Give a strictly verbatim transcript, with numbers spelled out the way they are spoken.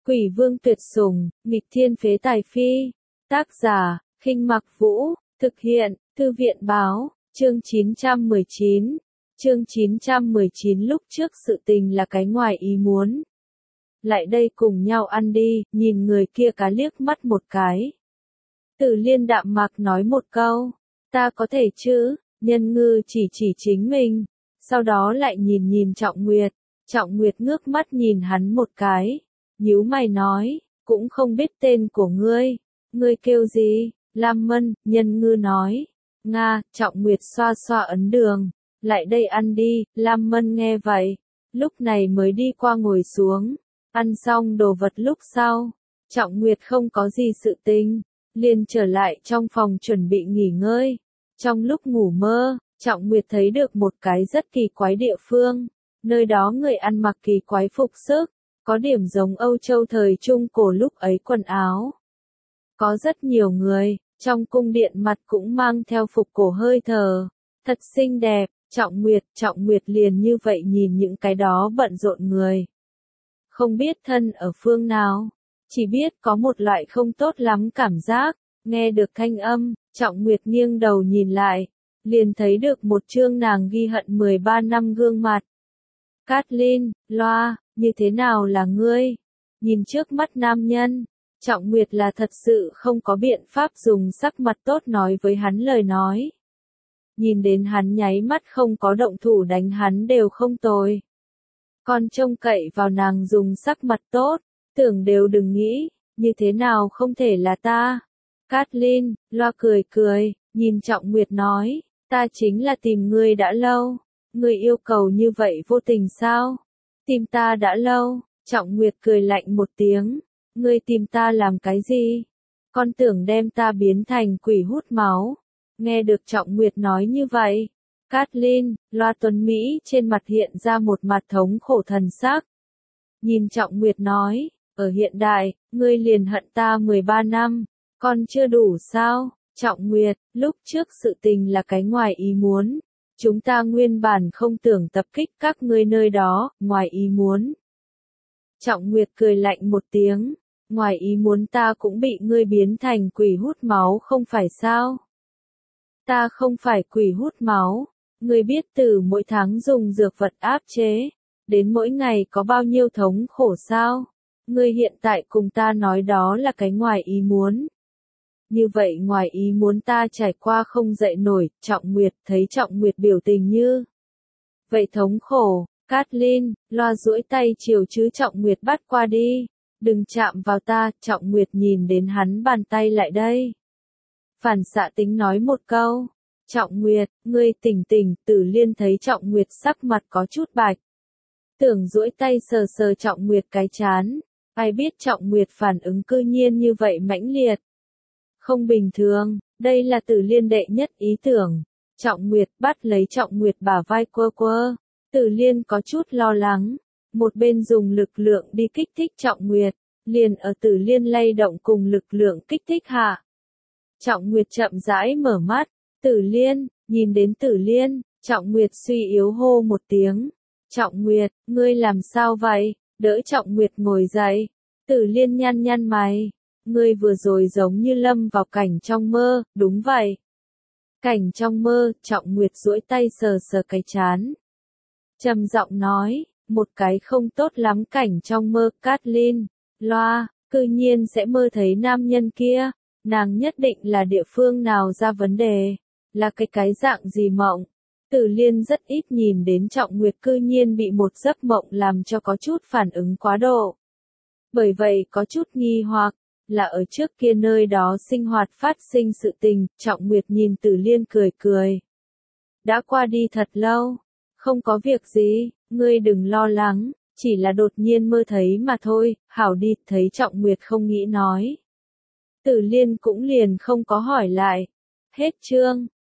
Quỷ vương tuyệt sủng, nghịch thiên phế tài phi. Tác giả, Khinh Mặc Vũ, thực hiện, Thư viện báo, chương chín trăm mười chín. Chương chín trăm mười chín lúc trước sự tình là cái ngoài ý muốn. Lại đây cùng nhau ăn đi, nhìn người kia cá liếc mắt một cái. Tử Liên đạm mạc nói một câu, ta có thể chứ, Nhân Ngư chỉ chỉ chính mình, sau đó lại nhìn nhìn Trọng Nguyệt, Trọng Nguyệt ngước mắt nhìn hắn một cái, nhíu mày nói, cũng không biết tên của ngươi, ngươi kêu gì, Lam Mân, Nhân Ngư nói, Nga, Trọng Nguyệt xoa xoa ấn đường, lại đây ăn đi, Lam Mân nghe vậy, lúc này mới đi qua ngồi xuống, ăn xong đồ vật lúc sau, Trọng Nguyệt không có gì sự tình, liền trở lại trong phòng chuẩn bị nghỉ ngơi. Trong lúc ngủ mơ, Trọng Nguyệt thấy được một cái rất kỳ quái địa phương, nơi đó người ăn mặc kỳ quái phục sức, có điểm giống Âu Châu thời Trung Cổ lúc ấy quần áo. Có rất nhiều người, trong cung điện mặt cũng mang theo phục cổ hơi thở, thật xinh đẹp, Trọng Nguyệt, Trọng Nguyệt liền như vậy nhìn những cái đó bận rộn người. Không biết thân ở phương nào, chỉ biết có một loại không tốt lắm cảm giác, nghe được thanh âm, Trọng Nguyệt nghiêng đầu nhìn lại, liền thấy được một chương nàng ghi hận mười ba năm gương mặt. Kathleen, loa, như thế nào là ngươi? Nhìn trước mắt nam nhân, Trọng Nguyệt là thật sự không có biện pháp dùng sắc mặt tốt nói với hắn lời nói. Nhìn đến hắn nháy mắt không có động thủ đánh hắn đều không tồi. Còn trông cậy vào nàng dùng sắc mặt tốt, tưởng đều đừng nghĩ, như thế nào không thể là ta. Kathleen, loa cười cười, nhìn Trọng Nguyệt nói, ta chính là tìm ngươi đã lâu, ngươi yêu cầu như vậy vô tình sao? Tìm ta đã lâu, Trọng Nguyệt cười lạnh một tiếng, ngươi tìm ta làm cái gì? Con tưởng đem ta biến thành quỷ hút máu. Nghe được Trọng Nguyệt nói như vậy, Kathleen, loa tuấn Mỹ trên mặt hiện ra một mặt thống khổ thần sắc. Nhìn Trọng Nguyệt nói, ở hiện đại, ngươi liền hận ta mười ba năm, còn chưa đủ sao? Trọng Nguyệt, lúc trước sự tình là cái ngoài ý muốn. Chúng ta nguyên bản không tưởng tập kích các ngươi nơi đó, ngoài ý muốn. Trọng Nguyệt cười lạnh một tiếng, ngoài ý muốn ta cũng bị ngươi biến thành quỷ hút máu không phải sao? Ta không phải quỷ hút máu, ngươi biết từ mỗi tháng dùng dược vật áp chế, đến mỗi ngày có bao nhiêu thống khổ sao? Ngươi hiện tại cùng ta nói đó là cái ngoài ý muốn. Như vậy ngoài ý muốn ta trải qua không dậy nổi, Trọng Nguyệt thấy Trọng Nguyệt biểu tình như vậy thống khổ, Kathleen, loa duỗi tay chiều chứ Trọng Nguyệt bắt qua đi, đừng chạm vào ta, Trọng Nguyệt nhìn đến hắn bàn tay lại đây. Phản xạ tính nói một câu, Trọng Nguyệt, ngươi tỉnh tỉnh, Tử Liên thấy Trọng Nguyệt sắc mặt có chút bạch. Tưởng duỗi tay sờ sờ Trọng Nguyệt cái chán, ai biết Trọng Nguyệt phản ứng cư nhiên như vậy mãnh liệt. Không bình thường, đây là Tử Liên đệ nhất ý tưởng. Trọng Nguyệt bắt lấy Trọng Nguyệt bả vai quơ quơ, Tử Liên có chút lo lắng, một bên dùng lực lượng đi kích thích Trọng Nguyệt, liền ở Tử Liên lay động cùng lực lượng kích thích hạ. Trọng Nguyệt chậm rãi mở mắt, Tử Liên, nhìn đến Tử Liên, Trọng Nguyệt suy yếu hô một tiếng. Trọng Nguyệt, ngươi làm sao vậy? Đỡ Trọng Nguyệt ngồi dậy. Tử Liên nhăn nhăn mày. Ngươi vừa rồi giống như lâm vào cảnh trong mơ, đúng vậy. Cảnh trong mơ, Trọng Nguyệt duỗi tay sờ sờ cái chán. Trầm giọng nói, một cái không tốt lắm cảnh trong mơ, Kathleen, loa, cư nhiên sẽ mơ thấy nam nhân kia, nàng nhất định là địa phương nào ra vấn đề, là cái cái dạng gì mộng. Tử Liên rất ít nhìn đến Trọng Nguyệt cư nhiên bị một giấc mộng làm cho có chút phản ứng quá độ. Bởi vậy có chút nghi hoặc, là ở trước kia nơi đó sinh hoạt phát sinh sự tình, Trọng Nguyệt nhìn Tử Liên cười cười. Đã qua đi thật lâu, không có việc gì, ngươi đừng lo lắng, chỉ là đột nhiên mơ thấy mà thôi, hảo đi, thấy Trọng Nguyệt không nghĩ nói. Tử Liên cũng liền không có hỏi lại. Hết chương.